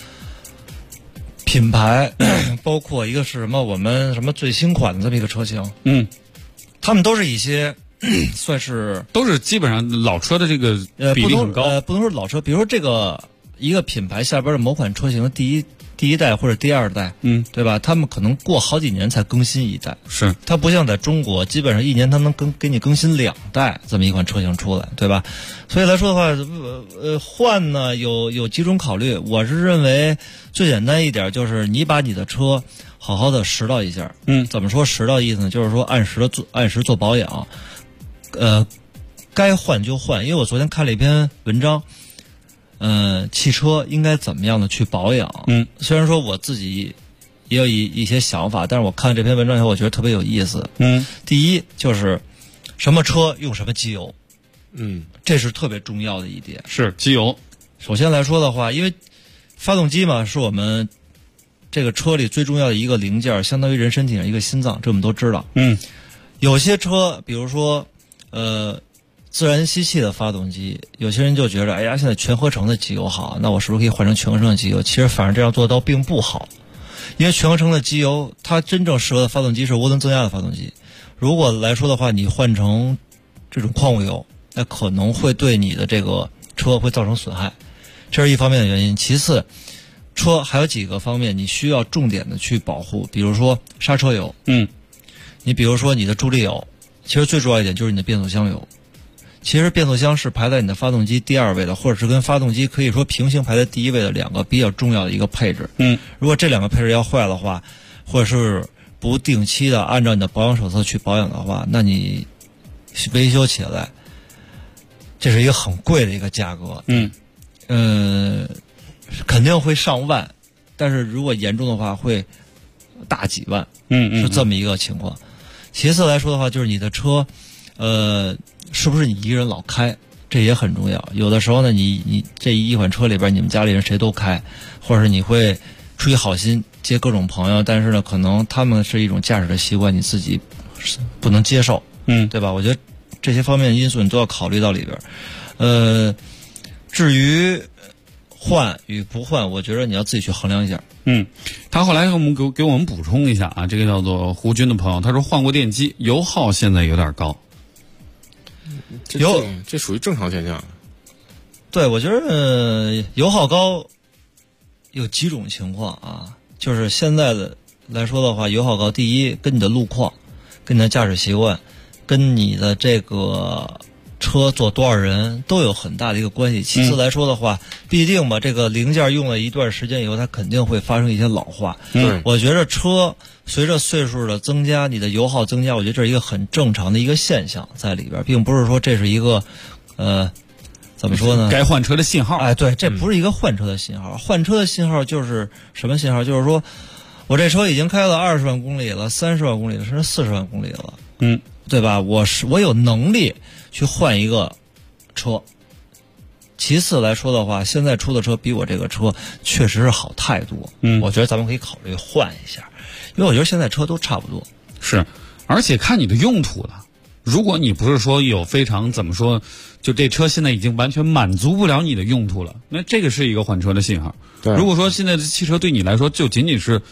品牌，包括一个是什么我们什么最新款的这么一个车型，他们都是一些算是都是基本上老车的这个比例很高， 不能说老车，比如说这个一个品牌下边的某款车型的第一代或者第二代，对吧？他们可能过好几年才更新一代， 是它不像在中国，基本上一年它能给你更新2代这么一款车型出来，对吧？所以来说的话，换呢有几种考虑，我是认为最简单一点就是你把你的车好好的拾到一下，怎么说拾到意思呢？就是说按时做保养，该换就换。因为我昨天看了一篇文章。汽车应该怎么样的去保养？虽然说我自己也有一些想法，但是我看这篇文章以后，我觉得特别有意思。第一就是什么车用什么机油，这是特别重要的一点。 是机油。 首先来说的话，因为发动机嘛，是我们这个车里最重要的一个零件，相当于人身体上一个心脏，这我们都知道。有些车，比如说自然吸气的发动机，有些人就觉得，哎呀，现在全合成的机油好，那我是不是可以换成全合成的机油？其实反正这样做到并不好，因为全合成的机油，它真正适合的发动机是涡轮增压的发动机。如果来说的话，你换成这种矿物油，那可能会对你的这个车会造成损害，这是一方面的原因。其次，车还有几个方面你需要重点的去保护，比如说刹车油，你比如说你的助力油，其实最重要一点就是你的变速箱油。其实变速箱是排在你的发动机第2位的，或者是跟发动机可以说平行排在第1位的2个比较重要的一个配置。如果这2个配置要坏的话，或者是不定期的按照你的保养手册去保养的话，那你维修起来，这是一个很贵的一个价格。肯定会上万，但是如果严重的话会大几万。是这么一个情况。其次来说的话，就是你的车，是不是你一个人老开，这也很重要。有的时候呢，你这一款车里边，你们家里人谁都开，或者是你会出于好心接各种朋友，但是呢，可能他们是一种驾驶的习惯，你自己不能接受，对吧？我觉得这些方面的因素你都要考虑到里边。至于换与不换，我觉得你要自己去衡量一下。 他后来给我们补充一下啊，这个叫做胡军的朋友，他说换过电机，油耗现在有点高。 这属于正常现象。 对，我觉得油耗高有几种情况啊，就是现在的来说的话，油耗高，第一跟你的路况、跟你的驾驶习惯、跟你的这个车坐多少人都有很大的一个关系。其次来说的话，必定吧，这个零件用了一段时间以后，它肯定会发生一些老化。我觉得车随着岁数的增加，你的油耗增加，我觉得这是一个很正常的一个现象在里边，并不是说这是一个怎么说呢？ 该换车的信号。 对，这不是一个换车的信号。换车的信号就是什么信号？就是说我这车已经开了20万公里了，30万公里了，甚至40万公里了。对吧？我有能力去换一个车。其次来说的话，现在出的车比我这个车确实是好太多。我觉得咱们可以考虑换一下，因为我觉得现在车都差不多。 是，而且看你的用途了。如果你不是说有非常怎么说，就这车现在已经完全满足不了你的用途了，那这个是一个换车的信号。如果说现在的汽车对你来说就仅仅是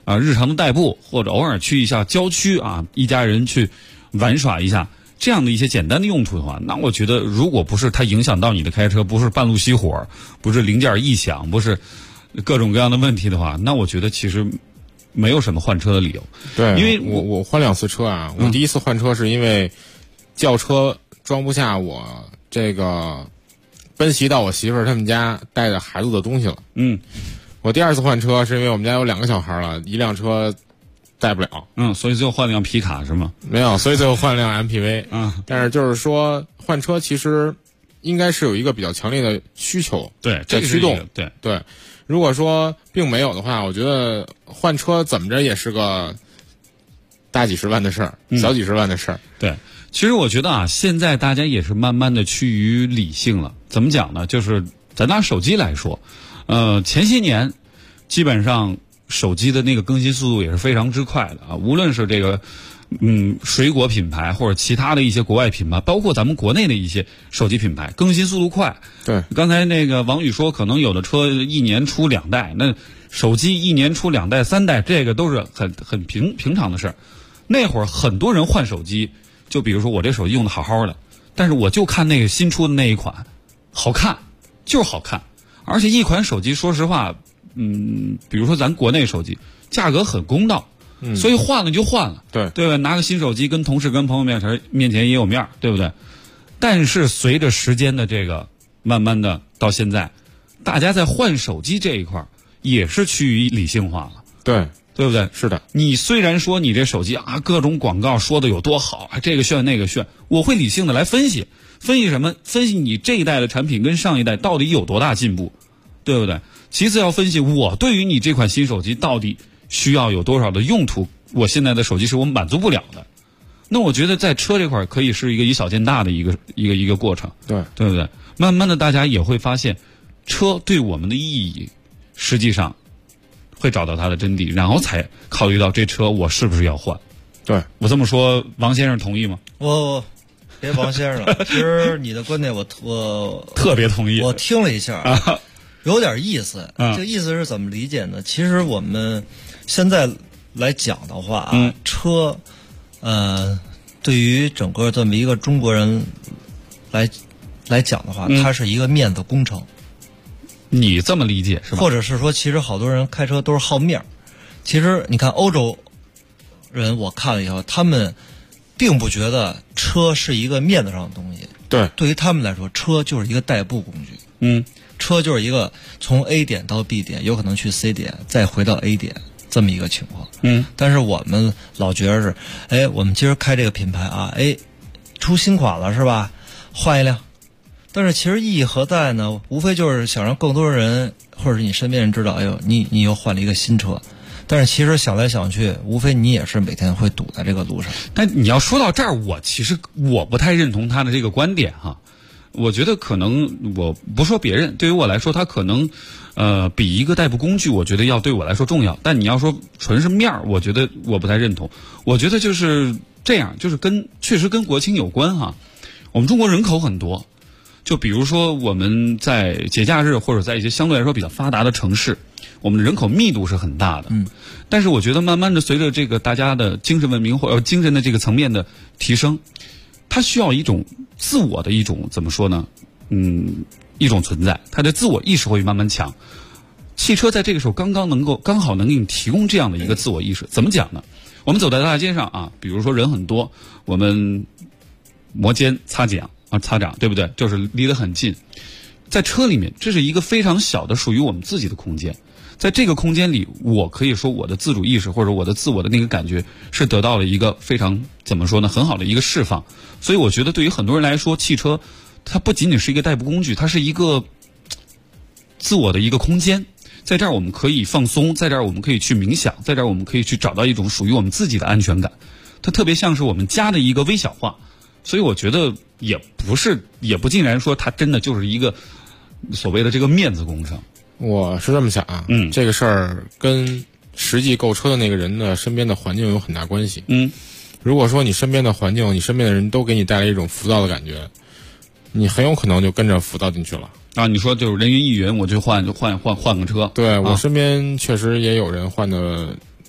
日常的代步，或者偶尔去一下郊区啊，一家人去玩耍一下，这样的一些简单的用途的话，那我觉得如果不是它影响到你的开车，不是半路熄火，不是零件异响，不是各种各样的问题的话，那我觉得其实没有什么换车的理由。 对， 因为我换2次车啊，我第一次换车是因为轿车装不下我这个奔袭到我媳妇儿他们家带着孩子的东西了。我第2次换车是因为我们家有2个小孩了，一辆车带不了。 所以最后换了辆皮卡是吗？ 没有，所以最后换了辆 MPV。但是就是说换车其实应该是有一个比较强烈的需求， 对， 在驱动， 对。 如果说并没有的话，我觉得换车怎么着也是个大几十万的事儿，小几十万的事儿。 对，其实我觉得啊，现在大家也是慢慢的趋于理性了。怎么讲呢？就是咱拿手机来说，前些年基本上手机的那个更新速度也是非常之快的啊，无论是这个水果品牌或者其他的一些国外品牌，包括咱们国内的一些手机品牌，更新速度快。 对， 刚才那个王宇说，可能有的车1年出2代，那手机1年出2代、3代，这个都是很平常的事儿。那会儿很多人换手机，就比如说我这手机用的好好的，但是我就看那个新出的那一款，好看，就是好看。而且一款手机，说实话，比如说咱国内手机，价格很公道。所以换了就换了，对吧？拿个新手机跟同事跟朋友面前也有面，对不对？但是随着时间的这个慢慢的到现在，大家在换手机这一块也是趋于理性化了，对不对？ 是的。 你虽然说你这手机啊各种广告说的有多好，这个炫那个炫，我会理性的来分析什么？分析你这一代的产品跟上一代到底有多大进步，对不对？其次要分析我对于你这款新手机到底需要有多少的用途，我现在的手机是我满足不了的。那我觉得在车这块可以是一个以小见大的一个过程，对不对？慢慢的大家也会发现，车对我们的意义，实际上会找到它的真谛，然后才考虑到这车我是不是要换。 对， 我这么说，王先生同意吗？ 我别王先生了，其实你的观点我特别同意。 我听了一下，有点意思。这意思是怎么理解呢？其实我们现在来讲的话车，对于整个这么一个中国人来讲的话，它是一个面子工程。 你这么理解是吧？ 或者是说，其实好多人开车都是好面儿。其实你看欧洲人，我看了以后，他们并不觉得车是一个面子上的东西。对于他们来说，车就是一个代步工具。车就是一个从 A 点到 B 点，有可能去 C 点，再回到 A 点这么一个情况。但是我们老觉得是，我们今儿开这个品牌啊，出新款了是吧？换一辆。但是其实意义何在呢？无非就是想让更多人或者是你身边人知道，哎呦，你又换了一个新车。但是其实想来想去，无非你也是每天会堵在这个路上。 但你要说到这儿，我不太认同他的这个观点哈。我觉得可能我不说别人，对于我来说，它可能比一个代步工具，我觉得要对我来说重要。但你要说纯是面儿，我觉得我不太认同。我觉得就是这样，就是确实跟国情有关哈。我们中国人口很多。就比如说我们在节假日或者在一些相对来说比较发达的城市，我们的人口密度是很大的。但是我觉得慢慢的随着这个大家的精神文明或者精神的这个层面的提升，它需要一种自我的一种怎么说呢？一种存在，它的自我意识会慢慢强。汽车在这个时候刚好能给你提供这样的一个自我意识。怎么讲呢？我们走在大街上啊，比如说人很多，我们摩肩擦掌，对不对？就是离得很近。在车里面，这是一个非常小的属于我们自己的空间。在这个空间里，我可以说我的自主意识或者我的自我的那个感觉是得到了一个非常怎么说呢，很好的一个释放。所以我觉得对于很多人来说，汽车它不仅仅是一个代步工具，它是一个自我的一个空间。在这儿我们可以放松，在这儿我们可以去冥想，在这儿我们可以去找到一种属于我们自己的安全感。它特别像是我们家的一个微小化。所以我觉得也不尽然说它真的就是一个所谓的这个面子工程。 我是这么想啊，这个事儿跟实际购车的那个人的身边的环境有很大关系。如果说你身边的环境，你身边的人都给你带来一种浮躁的感觉，你很有可能就跟着浮躁进去了。 你说就是人云亦云，我就换个车。 对，我身边确实也有人换的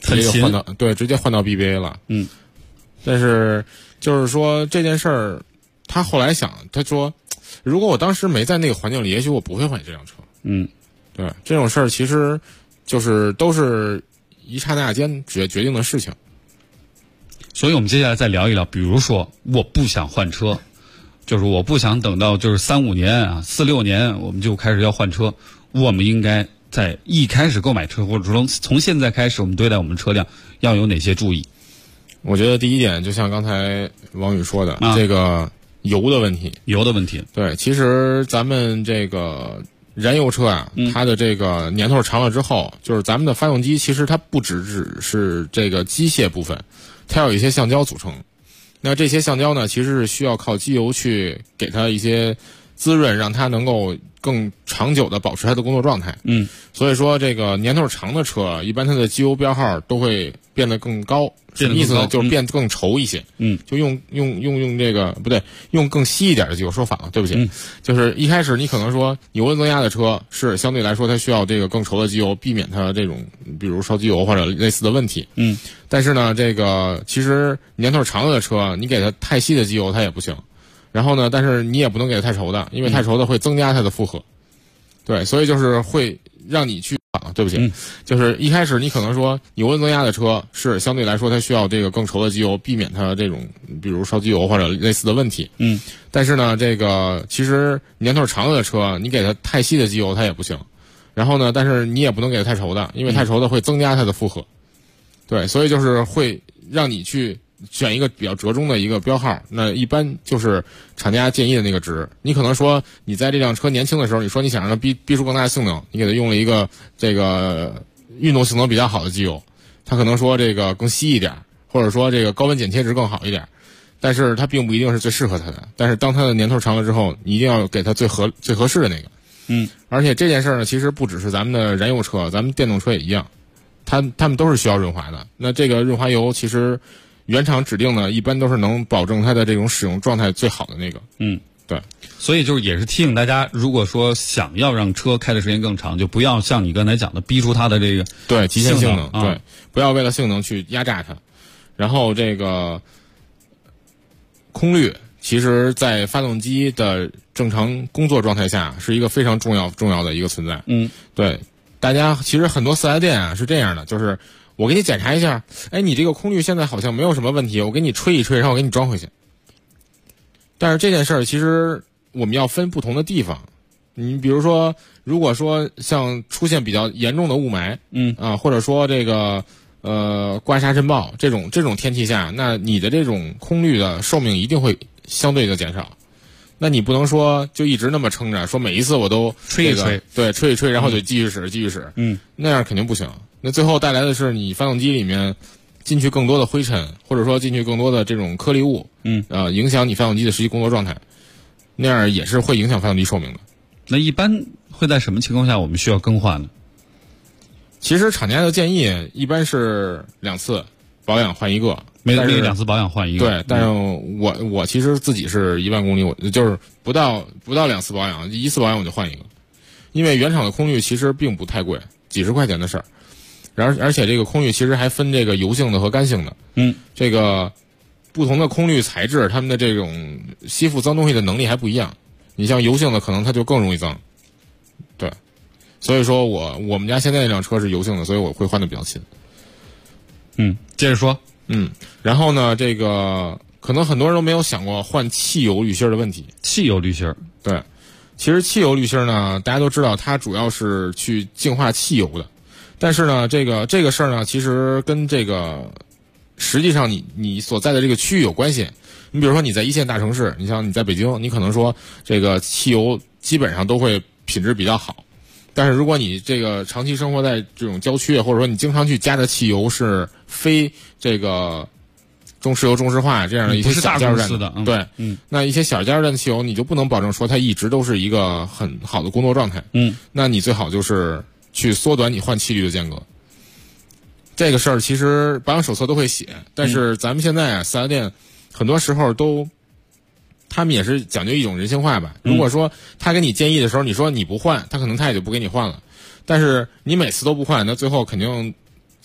直接换到 BBA 了。但是就是说这件事儿，他后来想，他说，如果我当时没在那个环境里，也许我不会换这辆车。对，这种事儿其实就是都是一刹那间决定的事情。 所以我们接下来再聊一聊，比如说我不想换车，就是我不想等到就是3-5年啊，4-6年我们就开始要换车，我们应该在一开始购买车，或者说从现在开始我们对待我们车辆要有哪些注意？ 我觉得第一点，就像刚才王宇说的，这个油的问题。对，其实咱们这个燃油车啊，它的这个年头长了之后，就是咱们的发动机其实它不只是这个机械部分，它有一些橡胶组成。那这些橡胶呢，其实是需要靠机油去给它一些滋润，让它能够更长久的保持它的工作状态。所以说这个年头长的车，一般它的机油标号都会变得更高。什么意思呢？就是变得更稠一些。就用这个不对，用更稀一点的机油，说反了，对不起。就是一开始你可能说油温增压的车是相对来说它需要这个更稠的机油，避免它这种比如烧机油或者类似的问题。但是呢，这个其实年头长的车，你给它太稀的机油它也不行。然后呢，但是你也不能给它太稠的，因为太稠的会增加它的负荷。对，所以就是会让你去对不起，就是一开始你可能说油温增压的车是相对来说它需要这个更稠的机油，避免它这种比如烧机油或者类似的问题。但是呢，这个其实年头长的车，你给它太稀的机油它也不行。然后呢，但是你也不能给它太稠的，因为太稠的会增加它的负荷。对，所以就是会让你去选一个比较折中的一个标号，那一般就是厂家建议的那个值。你可能说你在这辆车年轻的时候，你说你想让它逼出更大的性能，你给它用了一个这个运动性能比较好的机油，它可能说这个更稀一点，或者说这个高温剪切值更好一点，但是它并不一定是最适合它的。但是当它的年头长了之后，你一定要给它最合适的那个。而且这件事呢，其实不只是咱们的燃油车，咱们电动车也一样，它们都是需要润滑的。那这个润滑油其实原厂指定呢，一般都是能保证它的这种使用状态最好的那个。对。 所以就是也是提醒大家，如果说想要让车开的时间更长，就不要像你刚才讲的逼出它的这个极限性能。对，不要为了性能去压榨它。然后这个空滤，其实在发动机的正常工作状态下是一个非常重要的一个存在。对，大家其实很多4S店啊是这样的，就是我给你检查一下，你这个空滤现在好像没有什么问题，我给你吹一吹，然后我给你装回去。但是这件事儿其实我们要分不同的地方。你比如说，如果说像出现比较严重的雾霾，或者说这个刮痧尘暴这种天气下，那你的这种空滤的寿命一定会相对的减少。那你不能说就一直那么撑着，说每一次我都吹一吹， 对，吹一吹，然后就继续使，那样肯定不行。那最后带来的是你发动机里面进去更多的灰尘，或者说进去更多的这种颗粒物，影响你发动机的实际工作状态，那样也是会影响发动机寿命的。 那一般会在什么情况下我们需要更换呢？ 其实厂家的建议一般是2次保养换一个， 每2次保养换一个。 对，但是我其实自己是1万公里，我就是不到2次保养，1次保养我就换一个，因为原厂的空滤其实并不太贵，几十块钱的事儿。而且这个空滤其实还分这个油性的和干性的。这个不同的空滤材质，它们的这种吸附脏东西的能力还不一样。你像油性的，可能它就更容易脏。对，所以说我们家现在那辆车是油性的，所以我会换的比较勤。 接着说。 然后呢，这个可能很多人都没有想过换汽油滤芯的问题。 汽油滤芯， 对，其实汽油滤芯呢，大家都知道，它主要是去净化汽油的。但是呢，这个事儿呢，其实跟这个实际上你所在的这个区域有关系。你比如说你在1线大城市，你像你在北京，你可能说这个汽油基本上都会品质比较好。但是如果你这个长期生活在这种郊区，或者说你经常去加的汽油是非这个中石油、中石化这样的一些小加油站的， 对，那一些小加油站的汽油，你就不能保证说它一直都是一个很好的工作状态。那你最好就是去缩短你换气滤的间隔。这个事儿其实保养手册都会写，但是咱们现在4S店很多时候他们也是讲究一种人性化吧。如果说他给你建议的时候，你说你不换，他可能他也就不给你换了。但是你每次都不换，那最后肯定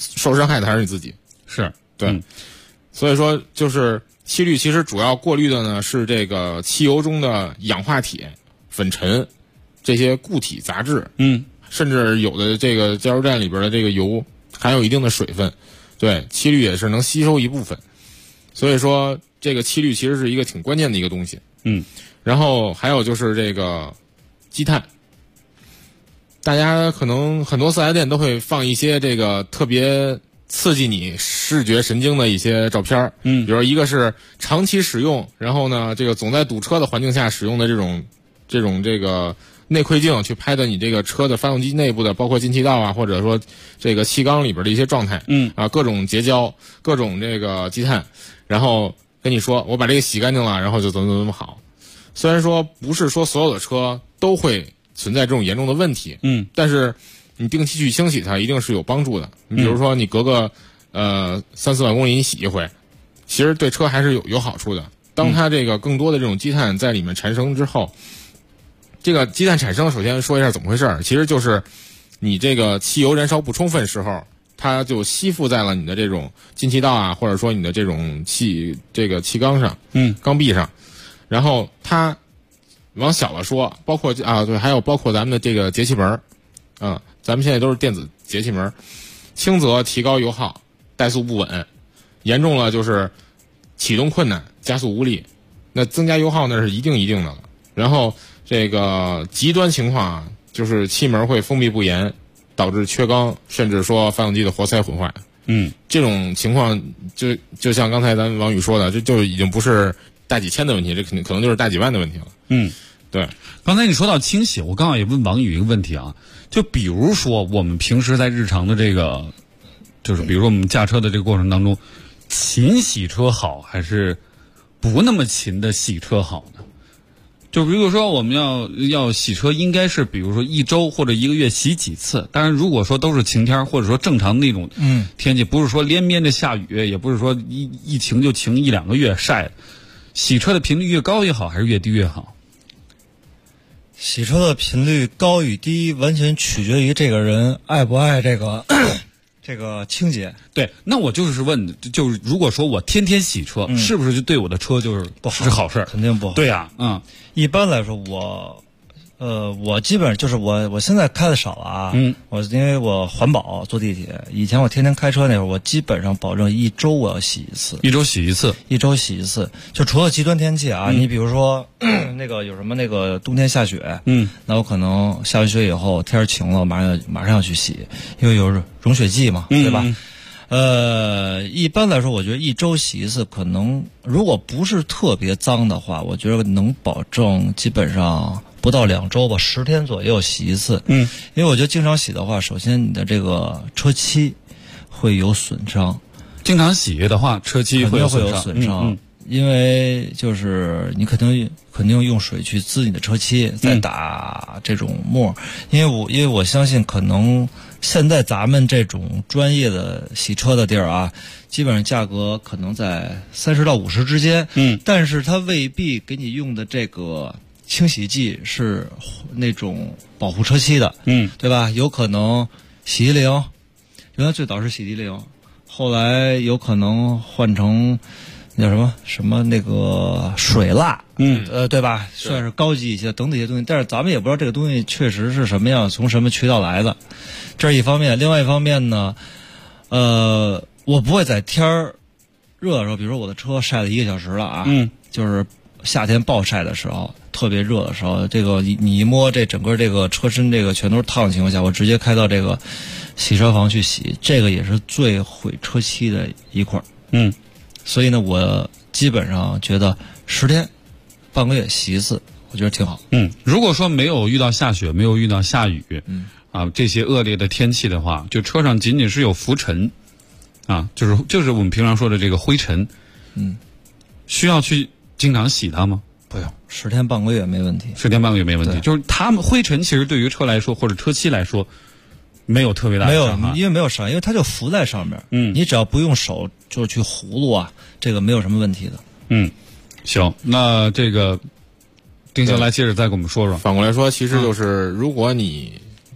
受伤害的还是你自己。 是对，所以说就是漆滤其实主要过滤的呢是这个汽油中的氧化铁、粉尘这些固体杂质，甚至有的这个加油站里边的这个油含有一定的水分，对，漆滤也是能吸收一部分。所以说这个漆滤其实是一个挺关键的一个东西。然后还有就是这个积碳，大家可能很多4S店都会放一些这个特别刺激你视觉神经的一些照片，比如一个是长期使用，然后呢这个总在堵车的环境下使用的这种这个内窥镜去拍的你这个车的发动机内部的，包括进气道啊，或者说这个气缸里边的一些状态，各种结胶，各种这个积碳，然后跟你说我把这个洗干净了，然后就怎么好。虽然说不是说所有的车都会存在这种严重的问题，但是你定期去清洗它一定是有帮助的。你比如说你隔个3-4万公里你洗一回，其实对车还是有好处的。当它这个更多的这种积碳在里面产生之后，这个积碳产生，首先说一下怎么回事，其实就是你这个汽油燃烧不充分时候，它就吸附在了你的这种进气道啊，或者说你的这种气缸上，缸壁上。然后它往小了说，包括对，还有包括咱们的这个节气门，咱们现在都是电子节气门，轻则提高油耗，怠速不稳，严重了就是启动困难，加速无力，那增加油耗那是一定的了。然后这个极端情况啊，就是气门会封闭不严，导致缺缸，甚至说发动机的活塞毁坏。这种情况就像刚才咱们王宇说的，这就已经不是大几千的问题，这可能就是大几万的问题了。对。 刚才你说到清洗，我刚好也问王宇一个问题啊，就比如说我们平时在日常的这个，就是比如说我们驾车的这个过程当中，勤洗车好还是不那么勤的洗车好呢？就比如说我们要洗车，应该是比如说1周或者1个月洗几次。当然，如果说都是晴天或者说正常那种天气，不是说连绵的下雨，也不是说一晴就晴1-2个月晒，洗车的频率越高越好，还是越低越好？ 洗车的频率高与低，完全取决于这个人爱不爱这个这个清洁。 对，那我就是问，就是如果说我天天洗车，是不是就对我的车就是不好？是好事？ 肯定不好。 对呀， 一般来说我基本就是我现在开的少了啊，我因为我环保坐地铁，以前我天天开车那会儿，我基本上保证1周我要洗一次 ，1周洗一次 ，1周洗一次，就除了极端天气啊，你比如说那个有什么那个冬天下雪，那我可能下完雪以后天晴了，马上要去洗，因为有融雪剂嘛，对吧？一般来说，我觉得1周洗一次，可能如果不是特别脏的话，我觉得能保证基本上不到2周吧，10天左右洗一次。因为我觉得经常洗的话，首先你的这个车漆会有损伤。 经常洗的话，车漆会有损伤。 因为就是你肯定用水去滋你的车漆，再打这种沫。因为我相信，可能现在咱们这种专业的洗车的地儿啊，基本上价格可能在30到50之间。但是它未必给你用的这个清洗剂是那种保护车漆的，对吧？有可能洗涤灵，原来最早是洗涤灵，后来有可能换成那叫什么那个水蜡，对吧？算是高级一些，等等一些东西。但是咱们也不知道这个东西确实是什么样，从什么渠道来的，这是一方面。另外一方面呢，我不会在天儿热的时候，比如说我的车晒了1个小时了啊，就是夏天暴晒的时候，特别热的时候，这个你一摸这整个这个车身这个全都是烫的情况下，我直接开到这个洗车房去洗，这个也是最毁车漆的一块。所以呢，我基本上觉得10天、半个月洗一次，我觉得挺好。 如果说没有遇到下雪，没有遇到下雨，这些恶劣的天气的话，就车上仅仅是有浮尘，就是我们平常说的这个灰尘，需要去经常洗它吗？ 不用，10天半个月没问题。 10天半个月没问题，就是它们灰尘其实对于车来说或者车漆来说没有特别大的伤害， 因为没有伤，因为它就浮在上面。你只要不用手就是去葫芦啊，这个没有什么问题的。 行，那这个丁兄来接着再给我们说说。 反过来说，其实就是如果你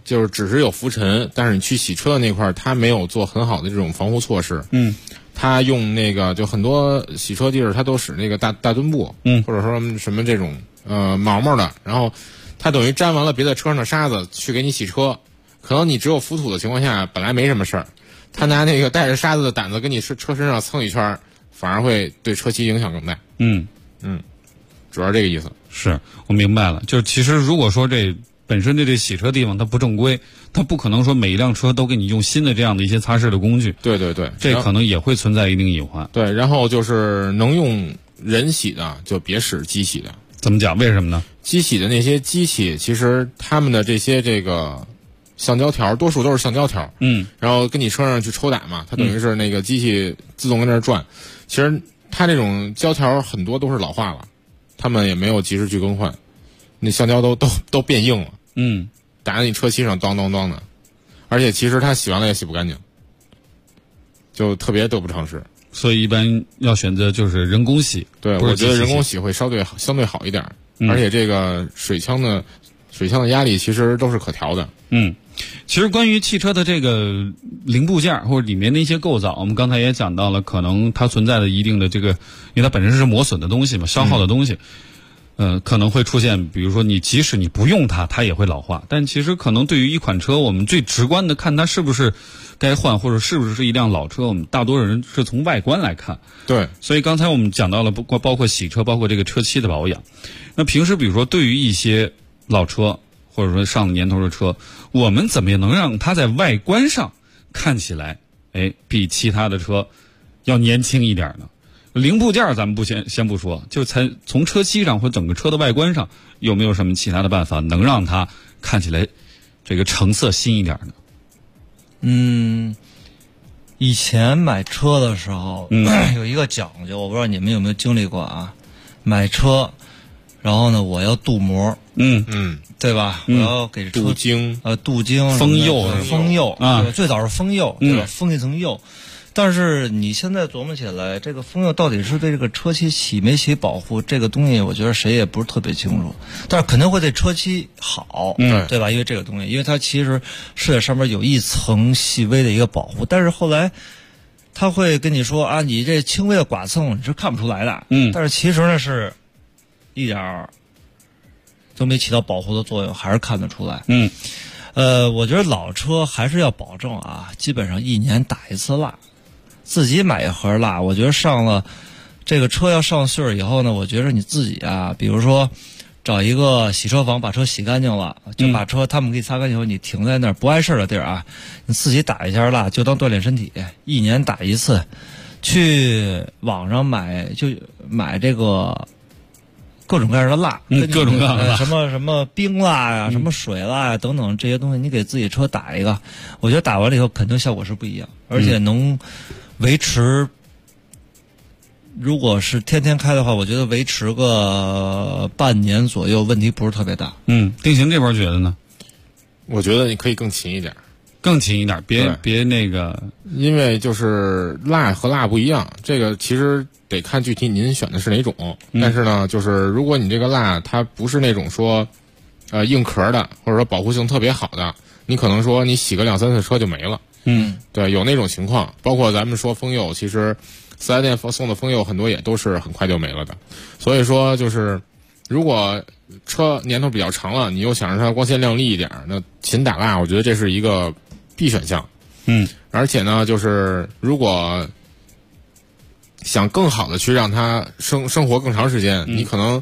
就是只是有浮尘，但是你去洗车的那块它没有做很好的这种防护措施。它用那个就很多洗车地儿它都使那个大墩布，或者说什么这种毛毛的，然后它等于沾完了别的车上的沙子去给你洗车，可能你只有浮土的情况下本来没什么事儿，他拿那个带着沙子的胆子跟你车身上蹭一圈，反而会对车漆影响更大。主要这个意思。 是我明白了，就是其实如果说这本身这洗车地方它不正规，它不可能说每一辆车都给你用新的这样的一些擦拭的工具。 对对对， 这可能也会存在一定隐患。 对，然后就是能用人洗的就别使机洗的。 怎么讲？为什么呢？ 机洗的那些机器，其实他们的这些这个橡胶条，多数都是橡胶条。然后跟你车上去抽打嘛，它等于是那个机器自动跟那儿转。其实它这种胶条很多都是老化了，他们也没有及时去更换，那橡胶都变硬了。打在你车漆上当当当的，而且其实它洗完了也洗不干净，就特别得不偿失。 所以一般要选择就是人工洗。 对，我觉得人工洗会相对好一点，而且这个水枪的压力其实都是可调的。 其实关于汽车的这个零部件或者里面的一些构造，我们刚才也讲到了，可能它存在的一定的这个，因为它本身是磨损的东西嘛，消耗的东西。可能会出现，比如说即使你不用它也会老化。但其实可能对于一款车，我们最直观的看它是不是该换，或者是不是一辆老车，我们大多数人是从外观来看。 对， 所以刚才我们讲到了包括洗车，包括这个车漆的保养。那平时比如说对于一些老车，或者说上了年头的车，我们怎么样能让它在外观上看起来，比其他的车要年轻一点呢？零部件咱们先不说，就从车漆上或整个车的外观上，有没有什么其他的办法能让它看起来这个成色新一点呢？ 以前买车的时候，有一个讲究，我不知道你们有没有经历过啊？买车，然后呢，我要镀膜，对吧？我要给车镀晶， 封釉啊，最早是封釉，对吧？封一层釉。但是你现在琢磨起来，这个封釉到底是对这个车漆起没起保护，这个东西我觉得谁也不是特别清楚。但是肯定会对车漆好，对吧？因为这个东西，因为它其实是在上面有一层细微的一个保护。但是后来他会跟你说啊，你这轻微的剐蹭你是看不出来的，但是其实呢是一点儿都没起到保护的作用，还是看得出来。我觉得老车还是要保证啊，基本上1年打一次蜡。自己买一盒蜡，我觉得上了这个车要上岁数以后呢，我觉得你自己啊，比如说找一个洗车房把车洗干净了，就把车他们给你擦干净以后，你停在那儿不碍事儿的地儿啊，你自己打一下蜡，就当锻炼身体，1年打一次。去网上买这个各种各样的蜡， 各种各样的蜡， 什么冰蜡呀，什么水蜡呀等等这些东西，你给自己车打一个，我觉得打完了以后肯定效果是不一样，而且能维持。如果是天天开的话，我觉得维持个半年左右，问题不是特别大。 定型这边觉得呢？ 我觉得你可以更勤一点， 别那个， 因为就是蜡和蜡不一样，这个其实得看具体您选的是哪种。但是呢，就是如果你这个蜡它不是那种说，硬壳的，或者说保护性特别好的，你可能说你洗个2-3次车就没了。对，有那种情况，包括咱们说封釉，其实4S店送的封釉很多也都是很快就没了的。所以说就是如果车年头比较长了，你又想让它光鲜亮丽一点，那勤打蜡我觉得这是一个必选项。而且呢，就是如果想更好的去让它生活更长时间，你可能